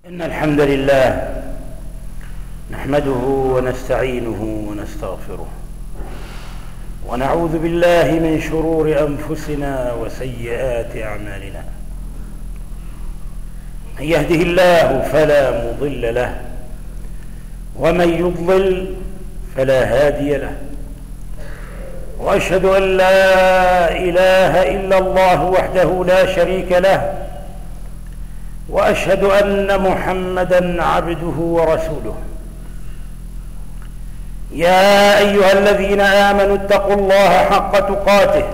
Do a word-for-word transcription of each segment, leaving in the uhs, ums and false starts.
إن الحمد لله نحمده ونستعينه ونستغفره ونعوذ بالله من شرور أنفسنا وسيئات أعمالنا. من يهده الله فلا مضل له ومن يضلل فلا هادي له، وأشهد أن لا إله إلا الله وحده لا شريك له، وأشهد أن محمدًا عبده ورسوله. يا أيها الذين آمنوا اتقوا الله حق تقاته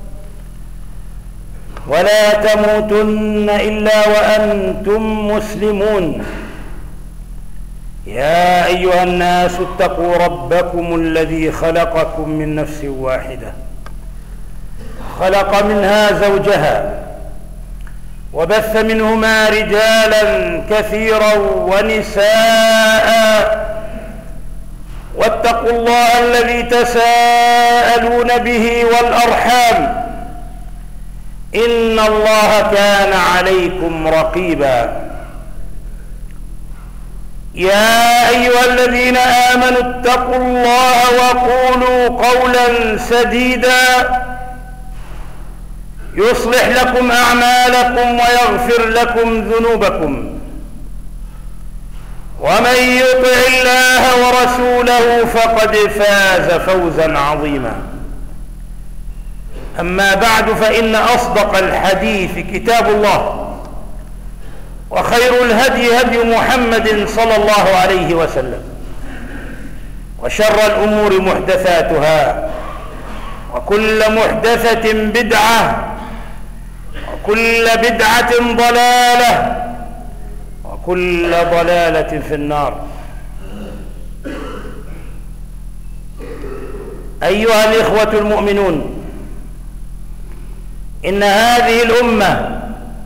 ولا تموتن إلا وأنتم مسلمون. يا أيها الناس اتقوا ربكم الذي خلقكم من نفس واحدة، خلق منها زوجها وبث منهما رجالا كثيرا ونساء، واتقوا الله الذي تساءلون به والأرحام، إن الله كان عليكم رقيبا. يا أيها الذين آمنوا اتقوا الله وقولوا قولا سديدا يصلح لكم أعمالكم ويغفر لكم ذنوبكم، ومن يطع الله ورسوله فقد فاز فوزا عظيما. أما بعد، فإن أصدق الحديث كتاب الله، وخير الهدي هدي محمد صلى الله عليه وسلم، وشر الأمور محدثاتها، وكل محدثة بدعة، وكل بدعة ضلالة، وكل ضلالة في النار. أيها الإخوة المؤمنون، إن هذه الأمة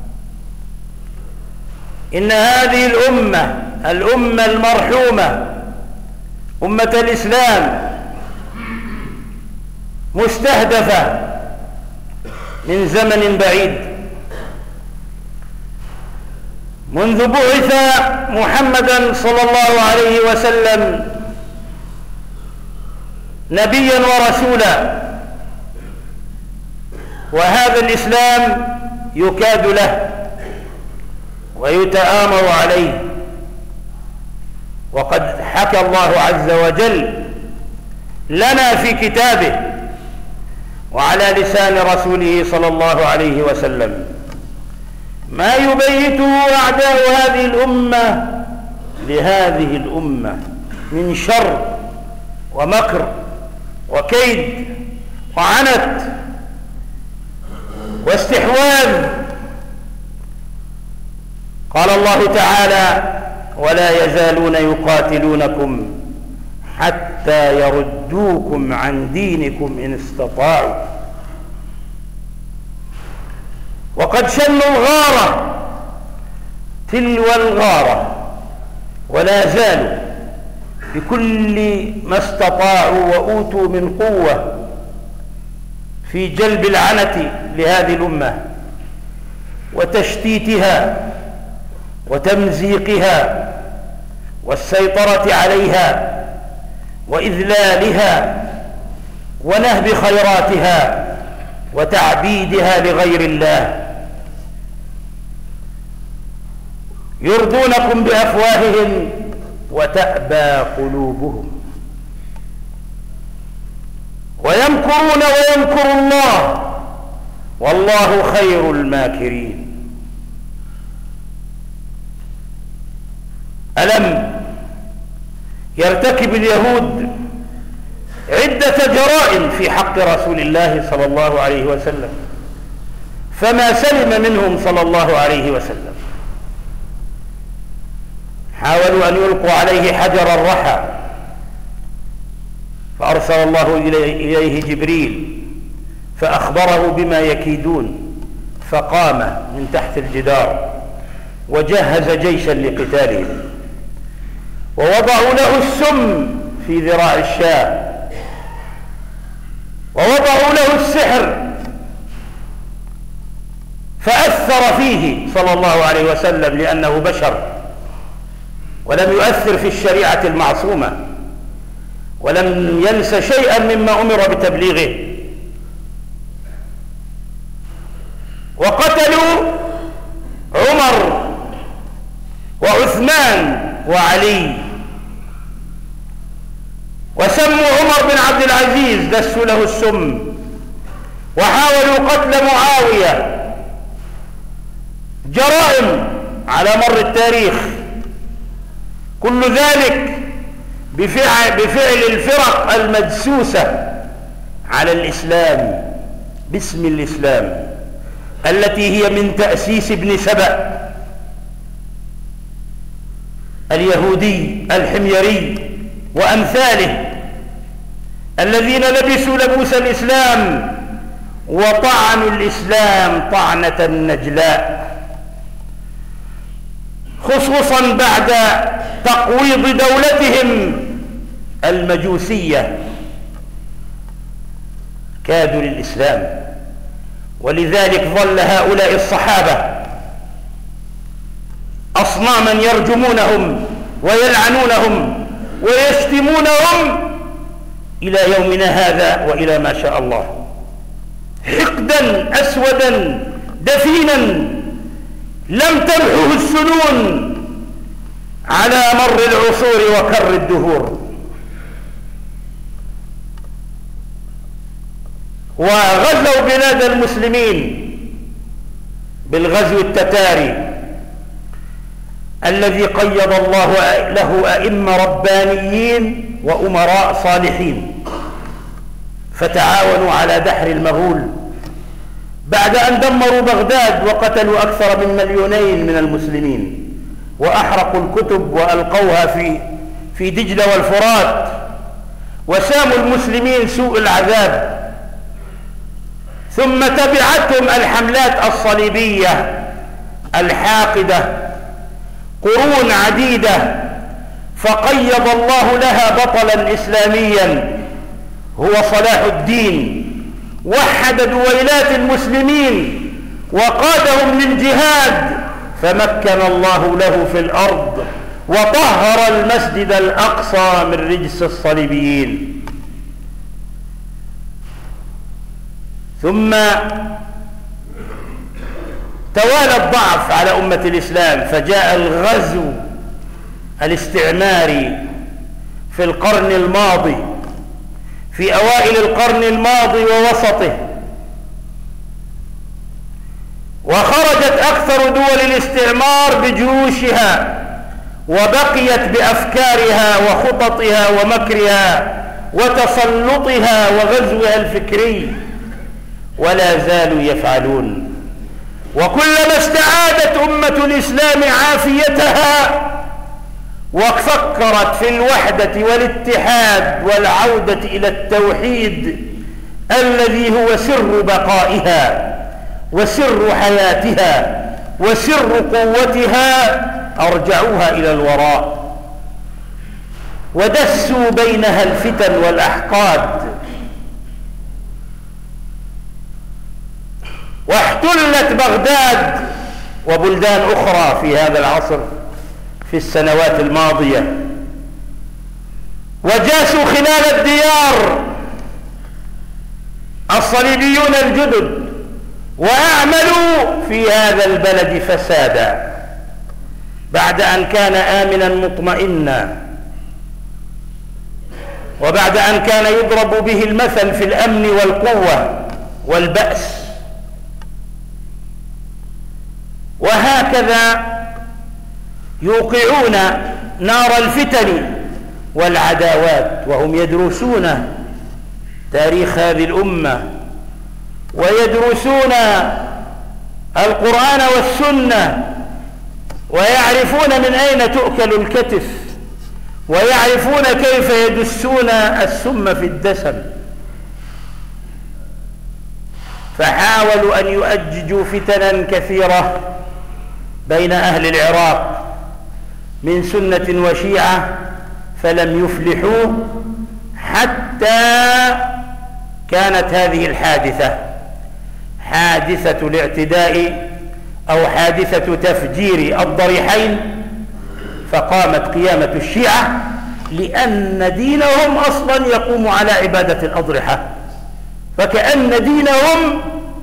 إن هذه الأمة الأمة المرحومة أمة الإسلام مستهدفة من زمن بعيد، منذ بعث محمدا صلى الله عليه وسلم نبيا ورسولا، وهذا الإسلام يكاد له ويتآمر عليه. وقد حكى الله عز وجل لنا في كتابه وعلى لسان رسوله صلى الله عليه وسلم ما يبيته أعداء هذه الأمة لهذه الأمة من شر ومكر وكيد وعنت واستحواذ. قال الله تعالى: ولا يزالون يقاتلونكم حتى يردوكم عن دينكم إن استطاعوا. وقد شنوا الغارة تلو الغارة، ولا زالوا بكل ما استطاعوا وأوتوا من قوة في جلب العنة لهذه الأمة وتشتيتها وتمزيقها والسيطرة عليها وإذلالها ونهب خيراتها وتعبيدها لغير الله. يرضونكم بأفواههم وتأبى قلوبهم، ويمكرون ويمكر الله والله خير الماكرين. ألم يرتكب اليهود عدة جرائم في حق رسول الله صلى الله عليه وسلم، فما سلم منهم صلى الله عليه وسلم. حاولوا أن يلقوا عليه حجر الرحى، فأرسل الله إليه جبريل فأخبره بما يكيدون، فقام من تحت الجدار وجهز جيشا لقتالهم، ووضعوا له السم في ذراع الشاة، ووضعوا له السحر فأثر فيه صلى الله عليه وسلم لأنه بشر، ولم يؤثر في الشريعة المعصومة، ولم ينس شيئا مما أمر بتبليغه. وقتلوا عمر وعثمان وعلي، وسموا عمر بن عبد العزيز، دسوا له السم، وحاولوا قتل معاوية. جرائم على مر التاريخ، كل ذلك بفعل, بفعل الفرق المدسوسة على الإسلام باسم الإسلام، التي هي من تأسيس ابن سبأ اليهودي الحميري وأمثاله، الذين لبسوا لبوس الإسلام وطعنوا الإسلام طعنة نجلاء، خصوصا بعد تقويض دولتهم المجوسية. كادوا للإسلام، ولذلك ظل هؤلاء الصحابة أصناما يرجمونهم ويلعنونهم ويشتمونهم إلى يومنا هذا وإلى ما شاء الله، حقدا أسودا دفينا لم تمحه السنون على مر العصور وكر الدهور. وغزوا بلاد المسلمين بالغزو التتاري الذي قيض الله له أئمة ربانيين وأمراء صالحين، فتعاونوا على دحر المغول بعد أن دمروا بغداد وقتلوا أكثر من مليونين من المسلمين، وأحرقوا الكتب وألقوها في في دجلة والفرات، وساموا المسلمين سوء العذاب. ثم تبعتهم الحملات الصليبية الحاقدة قرون عديدة، فقيض الله لها بطلا إسلاميا هو صلاح الدين، وحد دويلات المسلمين وقادهم للجهاد، فمكن الله له في الأرض وطهر المسجد الأقصى من رجس الصليبيين. ثم توالى الضعف على أمة الإسلام، فجاء الغزو الاستعماري في القرن الماضي، في أوائل القرن الماضي ووسطه، وخرجت أكثر دول الاستعمار بجيوشها، وبقيت بأفكارها وخططها ومكرها وتسلطها وغزوها الفكري، ولا زالوا يفعلون. وكلما استعادت أمة الإسلام عافيتها وفكرت في الوحدة والاتحاد والعودة إلى التوحيد الذي هو سر بقائها وسر حياتها وسر قوتها، أرجعوها إلى الوراء ودسوا بينها الفتن والأحقاد، واحتلت بغداد وبلدان أخرى في هذا العصر في السنوات الماضية، وجاسوا خلال الديار الصليبيون الجدد، وأعملوا في هذا البلد فسادا بعد أن كان آمنا مطمئنا، وبعد أن كان يضرب به المثل في الأمن والقوة والبأس. وهكذا يوقعون نار الفتن والعداوات وهم يدرسون تاريخ هذه الأمة ويدرسون القرآن والسنة، ويعرفون من أين تؤكل الكتف، ويعرفون كيف يدسون السم في الدسم. فحاولوا أن يؤججوا فتنا كثيرة بين أهل العراق من سنة وشيعة، فلم يفلحوا حتى كانت هذه الحادثة، حادثة الاعتداء أو حادثة تفجير الضريحين، فقامت قيامة الشيعة لأن دينهم أصلا يقوم على عبادة الأضرحة، فكأن دينهم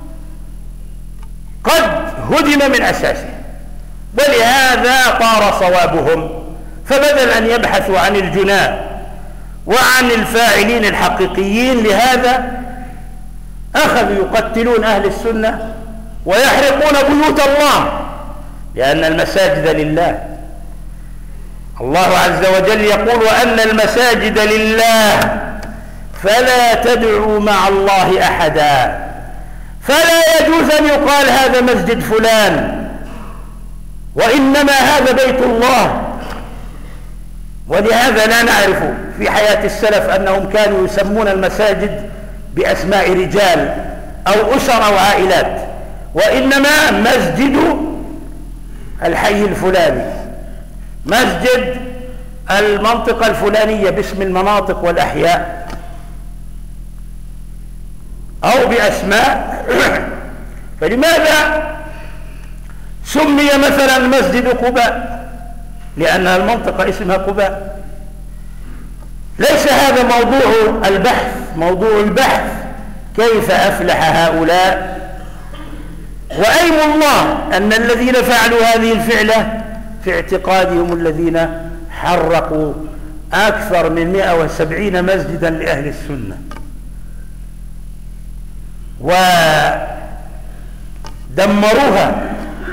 قد هدم من أساسه، ولهذا طار صوابهم. فبدل أن يبحثوا عن الجناة وعن الفاعلين الحقيقيين لهذا، أخذوا يقتلون أهل السنة ويحرقون بيوت الله، لأن المساجد لله. الله عز وجل يقول: وأن المساجد لله فلا تدعوا مع الله أحدا. فلا يجوز أن يقال هذا مسجد فلان، وإنما هذا بيت الله. ولهذا لا نعرف في حياة السلف أنهم كانوا يسمون المساجد بأسماء رجال أو أسر أو عائلات، وإنما مسجد الحي الفلاني، مسجد المنطقة الفلانية باسم المناطق والأحياء أو بأسماء. فلماذا سمي مثلا مسجد قباء؟ لأن المنطقة اسمها قباء. ليس هذا موضوع البحث. موضوع البحث كيف أفلح هؤلاء، وأيم الله أن الذين فعلوا هذه الفعلة في اعتقادهم الذين حرقوا أكثر من مئة وسبعين مسجدا لأهل السنة ودمروها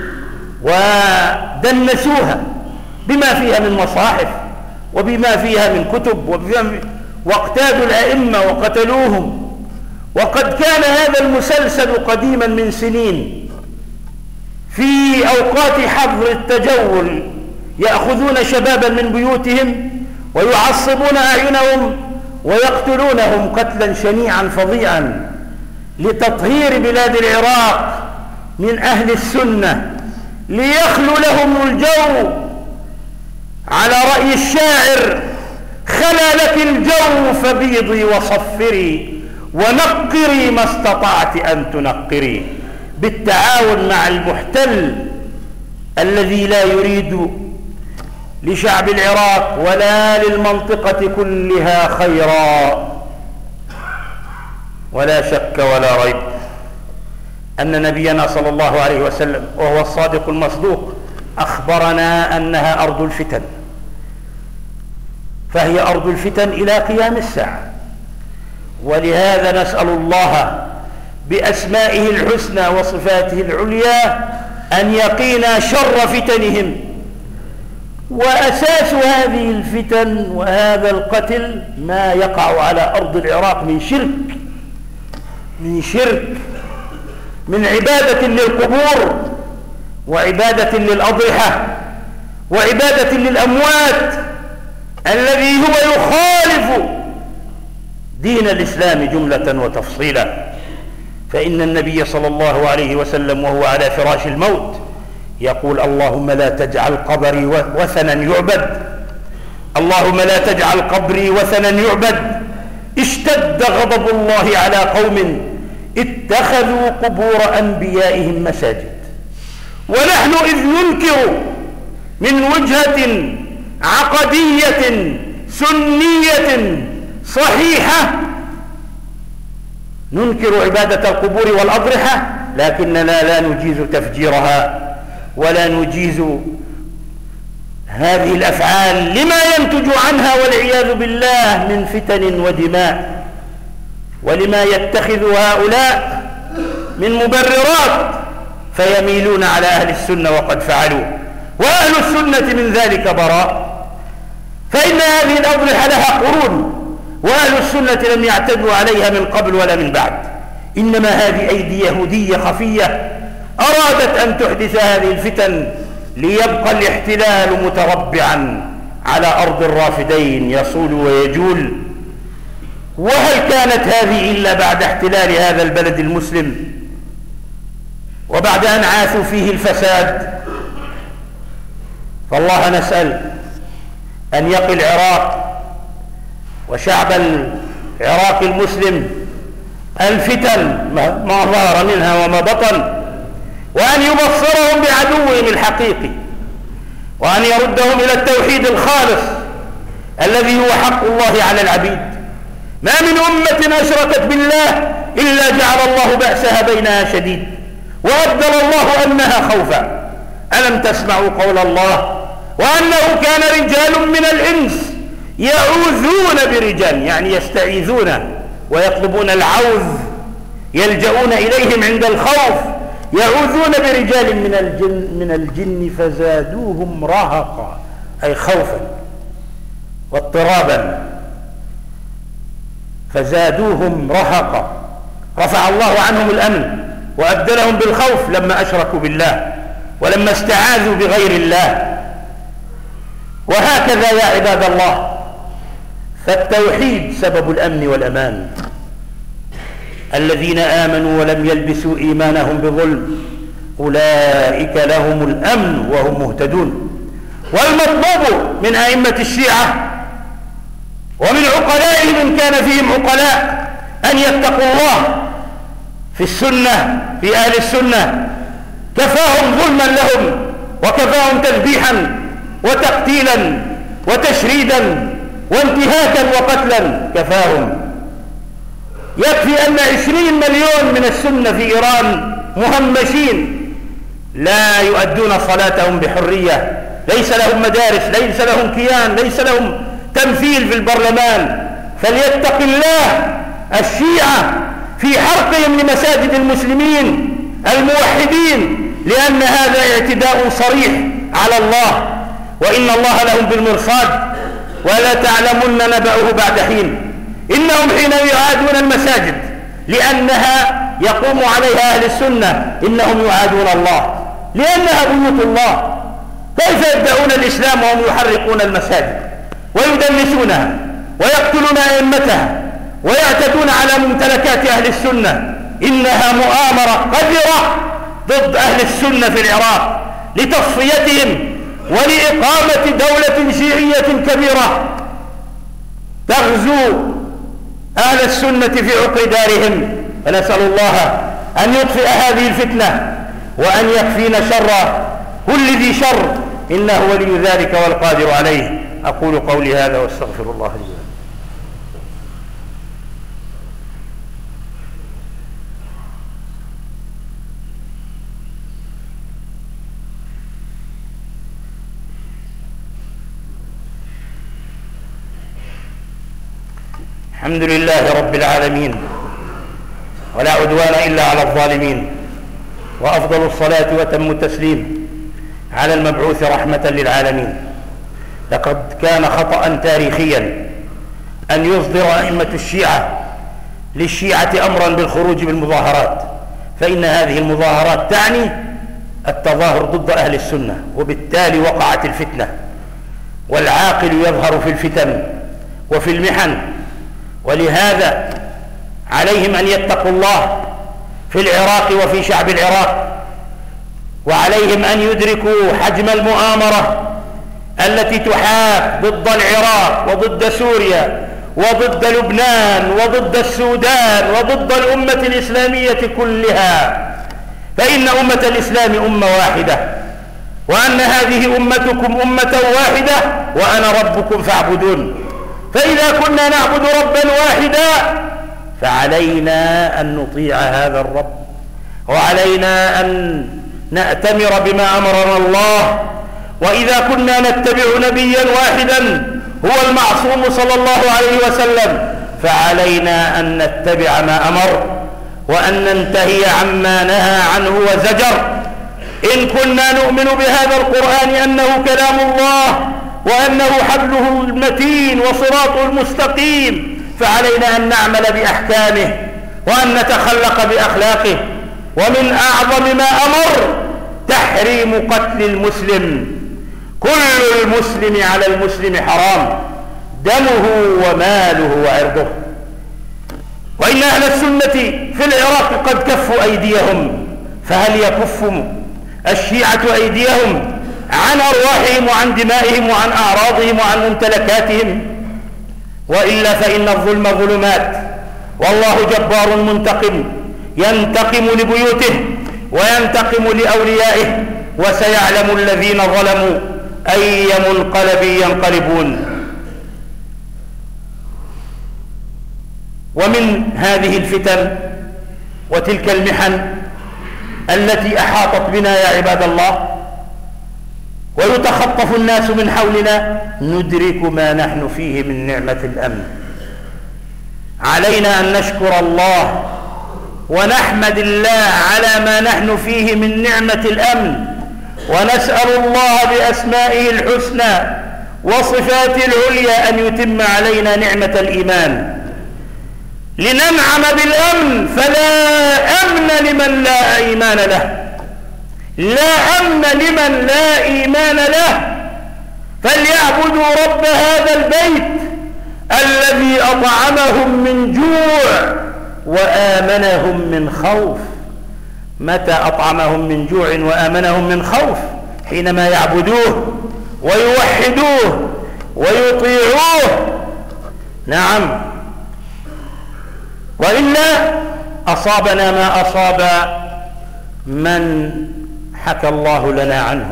ودنسوها بما فيها من مصاحف وبما فيها من كتب، واقتادوا الأئمة وقتلوهم. وقد كان هذا المسلسل قديما من سنين في أوقات حظر التجول، يأخذون شبابا من بيوتهم ويعصبون أعينهم ويقتلونهم قتلا شنيعا فظيعا لتطهير بلاد العراق من أهل السنة، ليخلو لهم الجو. على رأي الشاعر: خلا لك الجو فبيضي وصفري ونقري ما استطعت أن تنقري، بالتعاون مع المحتل الذي لا يريد لشعب العراق ولا للمنطقة كلها خيرا. ولا شك ولا ريب أن نبينا صلى الله عليه وسلم وهو الصادق المصدوق أخبرنا أنها أرض الفتن، فهي أرض الفتن إلى قيام الساعة. ولهذا نسأل الله بأسمائه الحسنى وصفاته العليا أن يقينا شر فتنهم. وأساس هذه الفتن وهذا القتل ما يقع على أرض العراق من شرك، من شرك، من عبادة للقبور وعبادة للأضرحة وعبادة للأموات، الذي هو يخالف دين الإسلام جملة وتفصيلا. فإن النبي صلى الله عليه وسلم وهو على فراش الموت يقول: اللهم لا تجعل قبري وثنا يعبد، اللهم لا تجعل قبري وثنا يعبد. اشتد غضب الله على قوم اتخذوا قبور أنبيائهم مساجد. ونحن إذ ننكر من وجهة عقدية سنية صحيحة، ننكر عبادة القبور والأضرحة، لكننا لا نجيز تفجيرها ولا نجيز هذه الأفعال لما ينتج عنها والعياذ بالله من فتن ودماء، ولما يتخذ هؤلاء من مبررات فيميلون على أهل السنة وقد فعلوا، وأهل السنة من ذلك براء. فإن هذه الأضرحة لها قرون، وأهل السنة لم يعتدوا عليها من قبل ولا من بعد، إنما هذه أيدي يهودية خفية أرادت أن تحدث هذه الفتن ليبقى الاحتلال متربعا على أرض الرافدين يصول ويجول. وهل كانت هذه إلا بعد احتلال هذا البلد المسلم وبعد أن عاثوا فيه الفساد؟ فالله نسأل أن يقي العراق وشعب العراق المسلم الفتن ما ظهر منها وما بطن، وأن يبصرهم بعدوهم الحقيقي، وأن يردهم إلى التوحيد الخالص الذي هو حق الله على العبيد. ما من أمة أشركت بالله إلا جعل الله بأسها بينها شديد وأبدل الله أمنها خوفا. ألم تسمعوا قول الله وأنه كان رجال من الإنس يعوذون برجال، يعني يستعيذون ويطلبون العوذ، يلجؤون إليهم عند الخوف، يعوذون برجال من الجن, من الجن فزادوهم رهقا، أي خوفا واضطرابا، فزادوهم رهقا. رفع الله عنهم الأمن وأبدلهم بالخوف لما أشركوا بالله ولما استعاذوا بغير الله. وهكذا يا عباد الله، فالتوحيد سبب الأمن والأمان. الذين آمنوا ولم يلبسوا إيمانهم بظلم أولئك لهم الأمن وهم مهتدون. والمطلوب من أئمة الشيعة ومن عقلائهم إن كان فيهم عقلاء أن يتقوا الله في السنة، في أهل السنة. كفاهم ظلما لهم وكفاهم تذبيحا وتقتيلا وتشريدا وانتهاكا وقتلا، كفاهم. يكفي أن عشرين مليون من السنة في إيران مهمشين لا يؤدون صلاتهم بحرية، ليس لهم مدارس، ليس لهم كيان، ليس لهم تمثيل في البرلمان. فليتق الله الشيعة في حرقهم لمساجد المسلمين الموحدين، لأن هذا اعتداء صريح على الله، وإن الله لهم بالمرصاد ولا تعلمن نبأه بعد حين. إنهم حين يعادون المساجد لأنها يقوم عليها أهل السنة إنهم يعادون الله، لأنها بيوت الله. كيف يدعون الإسلام وهم يحرقون المساجد ويدنسونها ويقتلون أئمتها ويعتدون على ممتلكات أهل السنة؟ إنها مؤامرة قذرة ضد أهل السنة في العراق لتصفيتهم ولإقامة دولة شيعية كبيرة تغزو أهل السنة في عقر دارهم. فنسأل الله أن يطفئ هذه الفتنة وأن يكفينا شر كل ذي شر، إنه ولي ذلك والقادر عليه. أقول قولي هذا واستغفر الله لي. الحمد لله رب العالمين، ولا عدوان إلا على الظالمين، وأفضل الصلاة وتم التسليم على المبعوث رحمة للعالمين. لقد كان خطأ تاريخيا أن يصدر أئمة الشيعة للشيعة أمرا بالخروج بالمظاهرات، فإن هذه المظاهرات تعني التظاهر ضد أهل السنة، وبالتالي وقعت الفتنة، والعاقل يظهر في الفتن وفي المحن. ولهذا عليهم أن يتقوا الله في العراق وفي شعب العراق، وعليهم أن يدركوا حجم المؤامرة التي تحاك ضد العراق وضد سوريا وضد لبنان وضد السودان وضد الأمة الإسلامية كلها. فإن أمة الإسلام أمة واحدة، وأن هذه أمتكم أمة واحدة وأنا ربكم فاعبدون. فإذا كنا نعبد ربا واحدا فعلينا أن نطيع هذا الرب، وعلينا أن نأتمر بما أمرنا الله. وإذا كنا نتبع نبيا واحدا هو المعصوم صلى الله عليه وسلم فعلينا أن نتبع ما أمر وأن ننتهي عما نهى عنه وزجر. إن كنا نؤمن بهذا القرآن أنه كلام الله وأنه حبله المتين وصراطه المستقيم فعلينا أن نعمل بأحكامه وأن نتخلق بأخلاقه. ومن أعظم ما أمر تحريم قتل المسلم. كل المسلم على المسلم حرام، دمه وماله وعرضه. وإن أهل السنة في العراق قد كفوا أيديهم، فهل يكف الشيعة أيديهم عن أرواحهم وعن دمائهم وعن أعراضهم وعن ممتلكاتهم؟ وإلا فإن الظلم ظلمات، والله جبار منتقم ينتقم لبيوته وينتقم لأوليائه. وسيعلم الذين ظلموا أي منقلب ينقلبون. ومن هذه الفتن وتلك المحن التي أحاطت بنا يا عباد الله ويتخطف الناس من حولنا ندرك ما نحن فيه من نعمة الأمن. علينا أن نشكر الله ونحمد الله على ما نحن فيه من نعمة الأمن، ونسأل الله بأسمائه الحسنى وصفاته العليا أن يتم علينا نعمة الإيمان لننعم بالأمن. فلا أمن لمن لا إيمان له، لا أمن لمن لا إيمان له. فليعبدوا رب هذا البيت الذي أطعمهم من جوع وآمنهم من خوف. متى أطعمهم من جوع وآمنهم من خوف؟ حينما يعبدوه ويوحدوه ويطيعوه. نعم، وإلا أصابنا ما أصاب من حكى الله لنا عنه.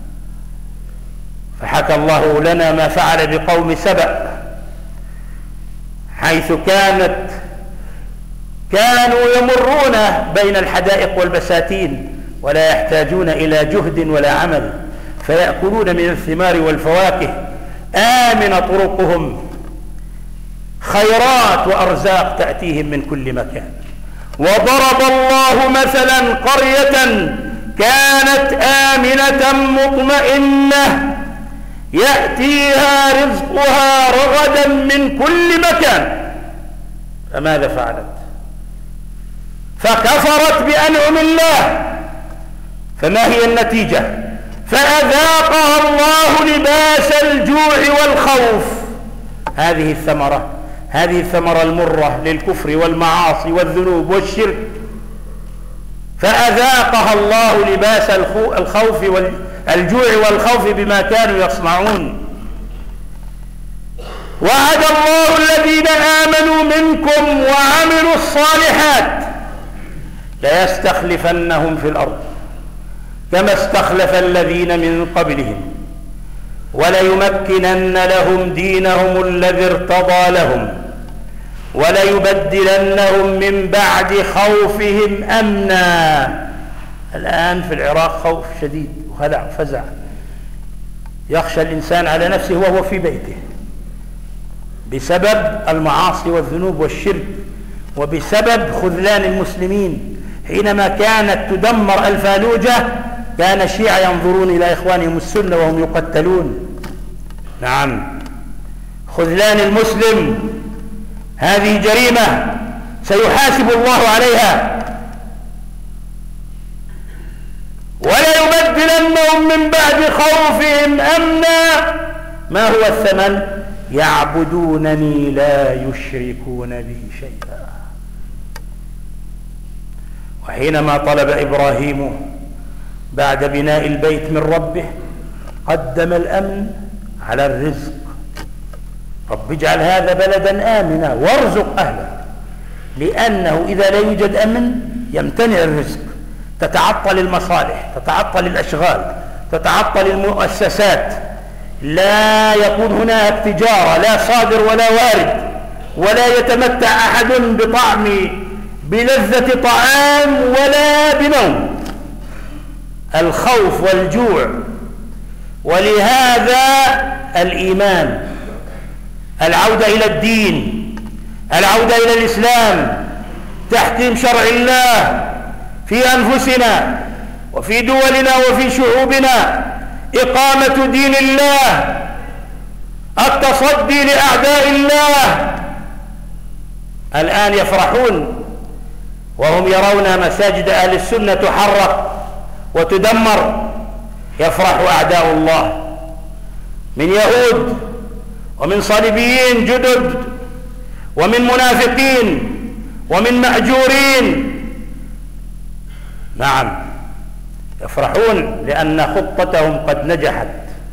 فحكى الله لنا ما فعل بقوم سبأ، حيث كانت كانوا يمرون بين الحدائق والبساتين ولا يحتاجون إلى جهد ولا عمل، فيأكلون من الثمار والفواكه، آمن طرقهم، خيرات وأرزاق تأتيهم من كل مكان. وضرب الله مثلا قرية كانت آمنة مطمئنة يأتيها رزقها رغدا من كل مكان، فماذا فعلت؟ فكفرت بأنعم الله. فما هي النتيجة؟ فأذاقها الله لباس الجوع والخوف. هذه الثمرة هذه الثمرة المرة للكفر والمعاصي والذنوب والشرك، فأذاقها الله لباس الخوف والجوع والخوف بما كانوا يصنعون. وعد الله الذين آمنوا منكم وعملوا الصالحات ليستخلفنهم في الأرض كما استخلف الذين من قبلهم وليمكنن لهم دينهم الذي ارتضى لهم وليبدلنهم من بعد خوفهم أمنا. الآن في العراق خوف شديد وهلع وفزع، يخشى الإنسان على نفسه وهو في بيته بسبب المعاصي والذنوب والشرك، وبسبب خذلان المسلمين. حينما كانت تدمر الفالوجة كان الشيعة ينظرون إلى إخوانهم السنة وهم يقتلون. نعم، خذلان المسلم هذه جريمة سيحاسب الله عليها. وليبدلنهم من بعد خوفهم أمنا. ما هو الثمن؟ يعبدونني لا يشركون بي شيئا. وحينما طلب إبراهيم بعد بناء البيت من ربه قدم الأمن على الرزق. رب اجعل هذا بلدا آمنا وارزق أهله، لأنه إذا لا يوجد أمن يمتنع الرزق، تتعطل المصالح، تتعطل الأشغال، تتعطل المؤسسات، لا يكون هناك تجارة لا صادر ولا وارد، ولا يتمتع أحد بطعم بلذة طعام ولا بنوم. الخوف والجوع. ولهذا الإيمان، العودة إلى الدين، العودة إلى الإسلام، تحكيم شرع الله في أنفسنا وفي دولنا وفي شعوبنا، إقامة دين الله، التصدي لأعداء الله. الآن يفرحون وهم يرون مساجد أهل السنة تحرق وتدمر، يفرح أعداء الله من يهود ومن صليبيين جدد ومن منافقين ومن مأجورين. نعم، يفرحون لأن خطتهم قد نجحت.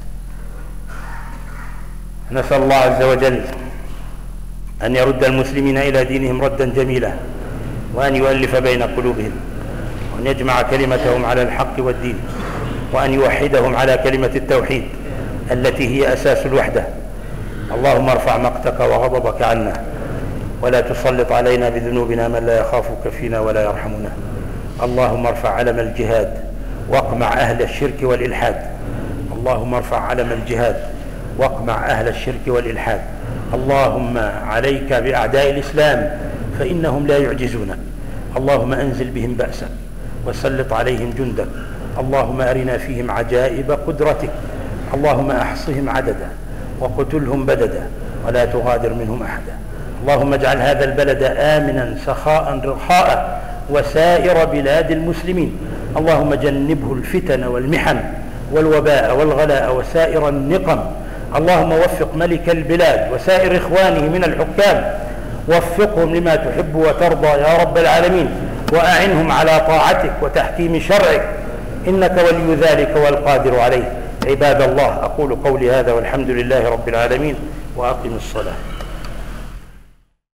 نسأل الله عز وجل أن يرد المسلمين إلى دينهم ردا جميلا، وأن يؤلف بين قلوبهم، وأن يجمع كلمتهم على الحق والدين، وأن يوحدهم على كلمة التوحيد، التي هي أساس الوحدة. اللهم ارفع مقتك وغضبك عنا، ولا تسلط علينا بذنوبنا من لا يخافك فينا ولا يرحمنا. اللهم ارفع علم الجهاد واقمع أهل الشرك والإلحاد. اللهم ارفع علم الجهاد واقمع أهل الشرك والإلحاد. اللهم عليك بأعداء الإسلام فإنهم لا يعجزونك. اللهم أنزل بهم بأسك وسلط عليهم جندك. اللهم أرنا فيهم عجائب قدرتك. اللهم أحصهم عددا وقتلهم بددا ولا تغادر منهم أحدا. اللهم اجعل هذا البلد آمنا سخاء رخاء وسائر بلاد المسلمين. اللهم جنبه الفتن والمحن والوباء والغلاء وسائر النقم. اللهم وفق ملك البلاد وسائر إخوانه من الحكام، وفقهم لما تحب وترضى يا رب العالمين، وأعنهم على طاعتك وتحكيم شرعك، إنك ولي ذلك والقادر عليه. عباد الله، أقول قولي هذا والحمد لله رب العالمين، وأقم الصلاة.